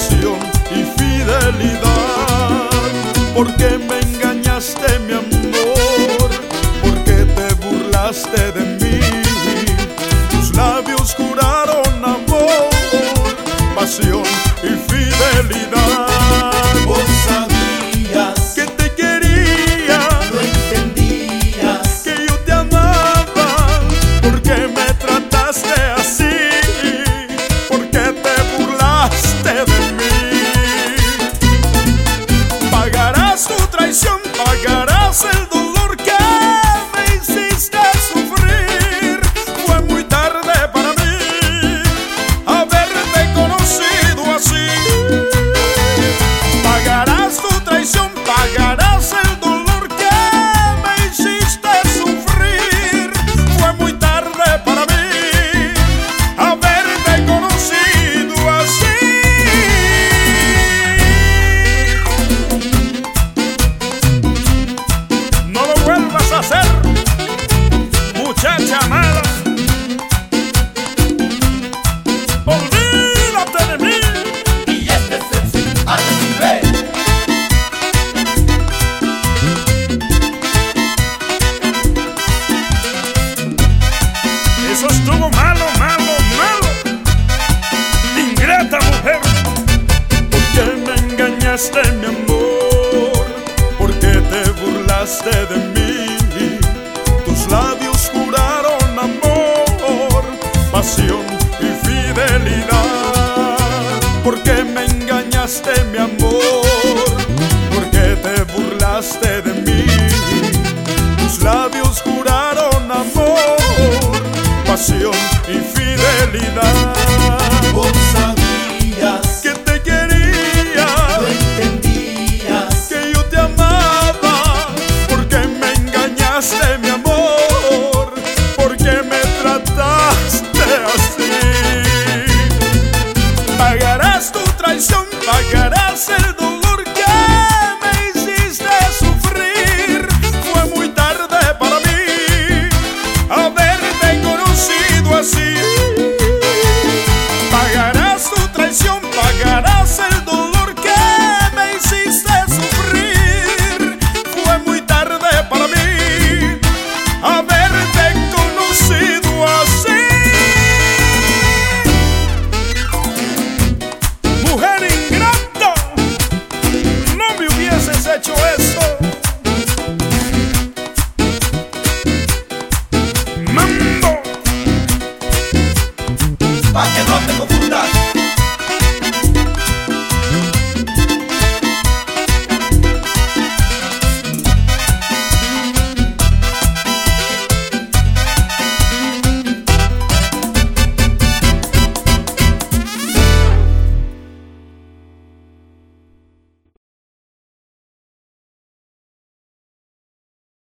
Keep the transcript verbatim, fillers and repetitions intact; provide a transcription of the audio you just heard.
pasión y fidelidad. ¿Por qué me engañaste, mi amor? ¿Por qué te burlaste de mí? Tus labios juraron amor, pasión y fidelidad. Vos sabías que te quería, no entendías que yo te amaba. ¿Por qué me trataste así? ¿Por qué te burlaste de mí? Pagarás tu traición, pagarás el dolor que me hiciste sufrir. Fue muy tarde para mí haberte conocido así. Pagarás tu traición, pagarás el dolor que me hiciste sufrir. Fue muy tarde para mí haberte conocido así. No lo vuelvas a hacer, muchacha mala. Olvídate de mí. y este es el sin Arce. Eso estuvo malo, malo, malo. Ingrata mujer. ¿Por qué me engañaste, mi amor? ¿Por qué te burlaste de mí? Tus labios juraron amor, pasión y fidelidad. ¿Por qué me engañaste, mi amor? ¿Por qué te burlaste de mí? Tus labios juraron amor, pasión y fidelidad. Vos sabías Que te quería, no entendías que yo te amaba. ¿Por qué me engañaste, mi amor? ¿Por qué me trataste así? Pagarás tu traición, pagarás el dolor que me hiciste sufrir. Fue muy tarde para mí haberte conocido así. Pagarás tu traición, pagarás el dolor que me hiciste sufrir. Fue muy tarde para mí haberte conocido así. Mujer ingrata, no me hubieses hecho eso. Mambo. pa' que no te confundas.